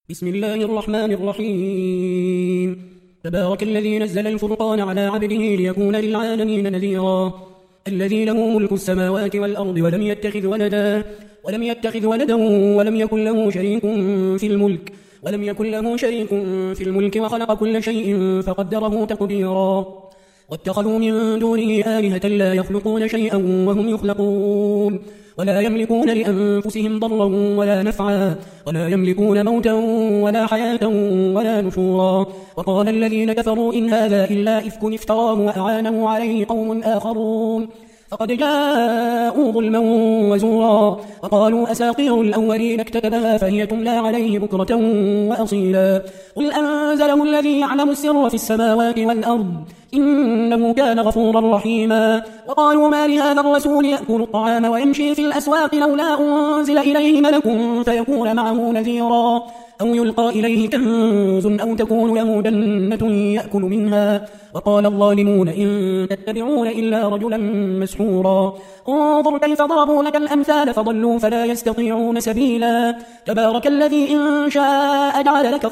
بسم الله الرحمن الرحيم. تبارك الذي نزل الفرقان على عبده ليكون للعالمين نذيرا. الذي له ملك السماوات والأرض ولم يتخذ ولدا ولم يكن له شريك في الملك وخلق كل شيء فقدره تقديرا. واتخذوا من دونه آلهة لا يخلقون شيئا وهم يخلقون ولا يملكون لأنفسهم ضرا ولا نفعا ولا يملكون موتا ولا حياة ولا نشورا. وقال الذين كفروا إن هذا إلا إفك افتراه وأعانه عليه قوم آخرون فقد جاءوا ظلما وزورا. وقالوا أساطير الأولين اكتتبها فهي تملى عليه بكرة وأصيلا. قل أنزله الذي يعلم السر في السماوات والأرض إنه كان غفورا رحيما. وقالوا ما لهذا الرسول يأكل الطعام ويمشي في الأسواق لولا أنزل إليه ملك فيكون معه نذيرا أو يلقى إليه كنز أو تكون له جنة يأكل منها. وقال الظالمون إن تتبعون إلا رجلا مسحورا. انظر كيف ضربوا لك الأمثال فضلوا فلا يستطيعون سبيلا. تبارك الذي إن شاء جعل لك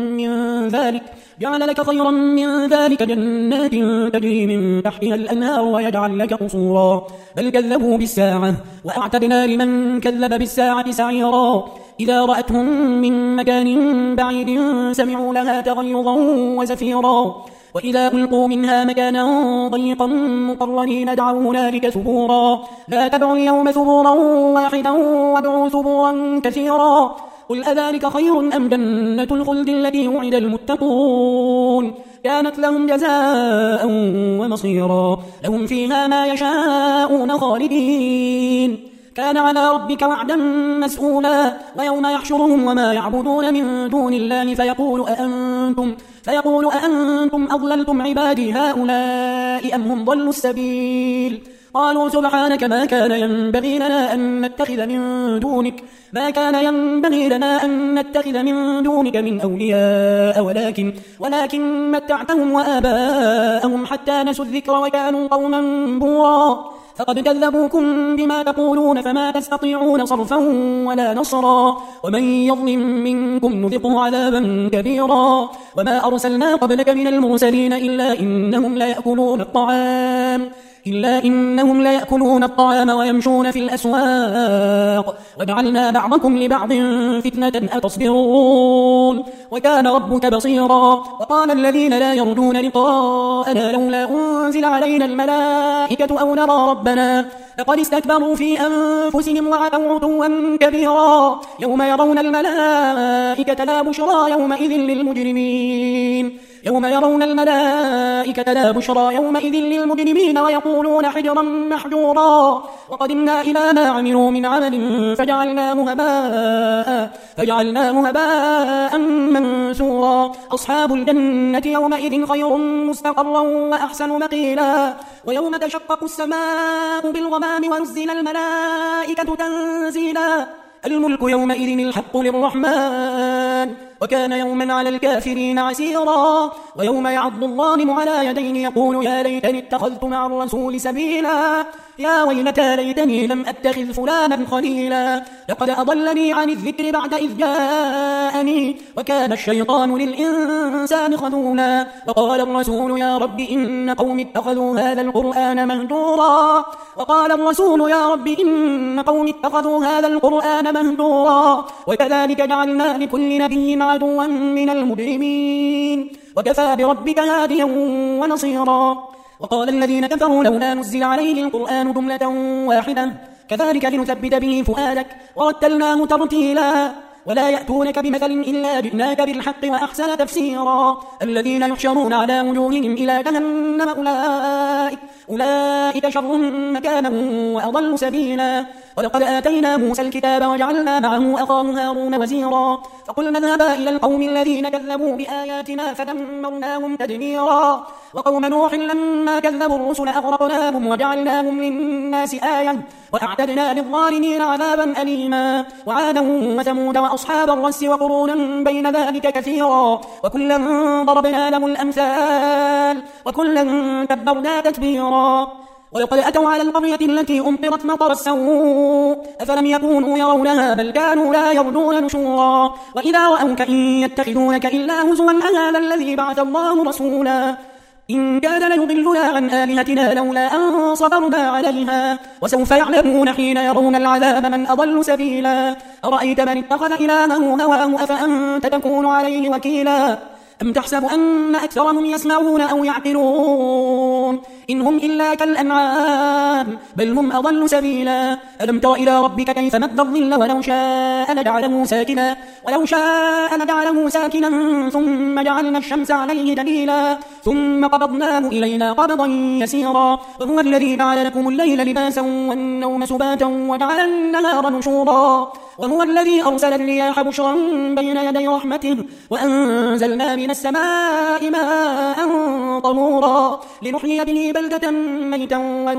خيرا من ذلك جنات تجري من تحتها الأنهار ويجعل لك قصورا. بل كذبوا بالساعة وأعتدنا لمن كذب بالساعة سعيرا. إذا رأتهم من مكان بعيد سمعوا لها تغيظا وزفيرا. وإذا ألقوا منها مكانا ضيقا مقرنين دعوا هنالك ثبورا. لا تدعوا اليوم ثبورا واحدا وادعوا ثبورا كثيرا. قل أذلك خير أم جنة الخلد التي وعد المتقون كانت لهم جزاء ومصيرا. لهم فيها ما يشاءون خالدين كان على ربك وعدا مسئولا. ويوم يحشرهم وما يعبدون من دون الله فيقول أأنتم أضللتم عبادي هؤلاء أم هم ضلوا السبيل. قالوا سبحانك ما كان ينبغي لنا أن نتخذ من دونك من أولياء ولكن متعتهم وآباءهم حتى نسوا الذكر وكانوا قوما بورا. فقد كذبوكم بما تقولون فما تستطيعون صرفا ولا نصرا. ومن يظلم منكم نذقه عذابا كبيرا. وما أرسلنا قبلك من المرسلين إلا إنهم ليأكلون الطعام ويمشون في الأسواق وجعلنا بعضكم لبعض فتنة أتصبرون وكان ربك بصيرا. وقال الذين لا يرجون لقاءنا لولا أنزل علينا الملائكة أو نرى ربنا لقد استكبروا في أنفسهم وعتوا عتوا كبيرا. يوم يرون الملائكة لا بشرى يومئذ للمجرمين ويقولون حجرا محجورا. وقدمنا إلى ما عملوا من عمل فجعلناه هباء منثورا. أصحاب الجنة يومئذ خير مستقرا وأحسن مقيلا. ويوم تشقق السماء بالغمام ونزل الملائكة تنزيلا. الملك يومئذ الحق للرحمن وكان يوما على الكافرين عسيرا. ويوم يعض الظالم على يديه يقول يا ليتني اتخذت مع الرسول سبيلا. يا ويلتى ليتني لم أتخذ فلانا خليلا لقد أضلني عن الذكر بعد إذ جاءني وكان الشيطان للإنسان خذولا. وقال الرسول يا رب إن قوم اتخذوا هذا القرآن مهجورا. وكذلك جعلنا لكل نبي عدوا من المجرمين وكفى بربك هاديا ونصيرا. وقال الذين كفروا لولا نزل عليه القرآن جملة واحدة كذلك لنثبت به فؤادك ورتلناه ترتيلا. ولا يأتونك بمثل إلا جئناك بالحق وأحسن تفسيرا. الذين يحشرون على وجوههم إلى جهنم أولئك شر مكانا وأضل سبيلا. ولقد آتينا موسى الكتاب وجعلنا معه أخاه هارون وزيرا. فقلنا اذهبا إلى القوم الذين كذبوا بآياتنا فدمرناهم تدميرا. وقوم نوح لما كذبوا الرسل أغرقناهم وجعلناهم للناس آية وأعتدنا للظالمين عذابا أليما. وعادا وثمود وأصحاب الرس وقرونا بين ذلك كثيرا. وكلا ضربنا له الأمثال وكلا تبرنا تتبيرا. ولقد أتوا على القرية التي أمطرت مطر السوء أفلم يكونوا يرونها بل كانوا لا يرجون نشورا وإذا رأوك إن يتخذونك إلا هزوا أهذا الذي بعث الله رسولا إن كاد ليضلنا عن آلهتنا لولا أن صبرنا عليها وسوف يعلمون حين يرون العذاب من أضل سبيلا أرأيت من اتخذ إلهه هواه أفأنت تكون عليه وكيلا أم تحسب أن أكثرهم يسمعون أو يعقلون إن هم إلا كالأنعام بل هم أضل سبيلا ألم تر إلى ربك كيف مد الظل ولو شاء لجعله ساكنا ثم جعلنا الشمس عليه دليلا ثم قبضناه إلينا قبضا يسيرا وهو الذي جعل لكم الليل لباسا والنوم سباتا وجعل النهار نشورا وهو الذي أرسل الرياح بشرا بين يدي رحمته وأنزلنا من السماء ماء طهورا لنحيي به بلدة ميتا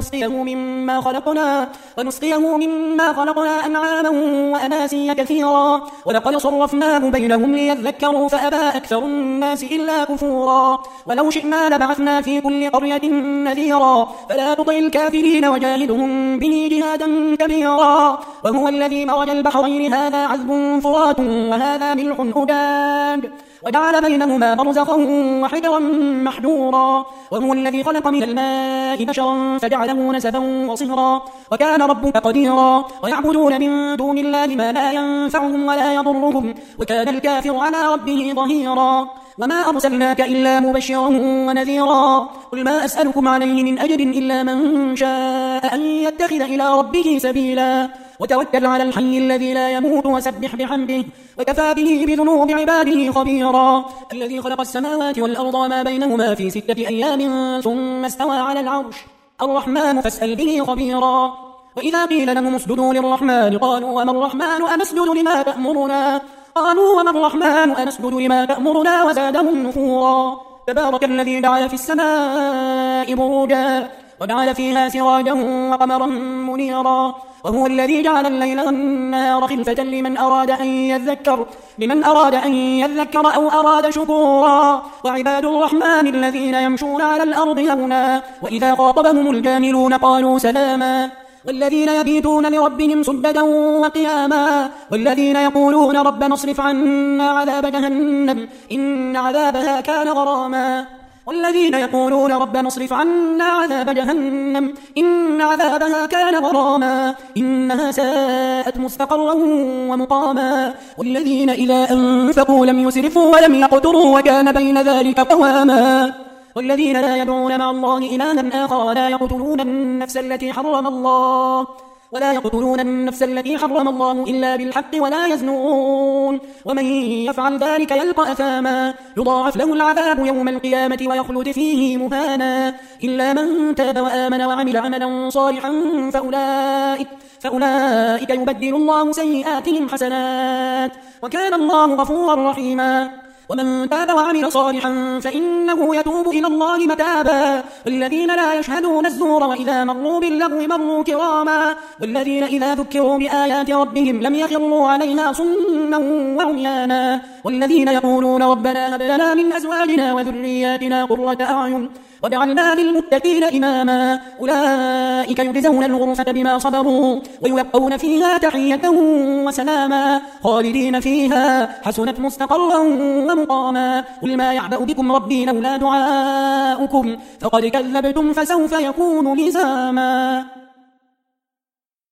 ونسقيه مما خلقنا أنعاما وأناسيا كثيرا ولقد صرفناه بينهم ليذكروا فأبى أكثر الناس إلا كفورا ولو شئنا لبعثنا في كل قرية نذيرا فلا تطع الكافرين وجاهدهم به جهادا كبيرا وهو الذي مرج البحرين هذا عذب فرات وهذا ملح أجاج وجعل بينهما برزخا وحجرا محجورا وهو الذي خلق من الماء بشرا فجعله نسبا وصهرا وكان ربك قديرا ويعبدون من دون الله ما لا ينفعهم ولا يضرهم وكان الكافر على ربه ظهيرا وما أرسلناك إلا مبشرا ونذيرا قل ما أسألكم عليه من أجر إلا من شاء أن يتخذ إلى ربه سبيلا وتوكل على الحي الذي لا يموت وسبح بحمده وكفى به بذنوب عباده خبيرا الذي خلق السماوات والأرض وما بينهما في 6 أيام ثم استوى على العرش الرحمن فاسأل به خبيرا وإذا قيل لهم اسجدوا للرحمن قالوا وما الرحمن أنسجد لما تأمرنا وزادهم نفورا تبارك الذي جعل في السماء بروجا وجعل فيها سراجا وقمرا منيرا وهو الذي جعل الليل والنهار خلفة لمن أراد أن يذكر أو أراد شكورا وعباد الرحمن الذين يمشون على الأرض هونا وإذا خاطبهم الجاهلون قالوا سلاما والذين يبيتون لربهم سجدا وقياما والذين يقولون ربنا اصرف عنا عذاب جهنم إن عذابها كان غراما إنها ساءت مستقرا ومقاما والذين إذا أنفقوا لم يسرفوا ولم يقتروا وكان بين ذلك قواما والذين لا يدعون مع الله إلها آخر ولا يقتلون النفس التي حرم الله إلا بالحق ولا يزنون ومن يفعل ذلك يلقى أثاما يضاعف له العذاب يوم القيامة ويخلد فيه مهانا إلا من تاب وآمن وعمل عملا صالحا فأولئك يبدل الله سيئاتهم حسنات وكان الله غفورا رحيما ومن تاب وعمل صالحا فإنه يتوب إلى الله متابا والذين لا يشهدون الزور وإذا مروا باللغو مروا كراما والذين إذا ذكروا بآيات ربهم لم يخروا عليها صما وعميانا والذين يقولون ربنا هب لنا من أزواجنا وذرياتنا قرة أعين وجعلنا للمتقين إماما أولئك يجزون الغرفة بما صبروا ويلقون فيها تحية وسلاما خالدين فيها حسنت مستقرا ومقاما قل ما يعبأ بكم ربي لولا دعاؤكم فقد كذبتم فسوف يكون لزاما.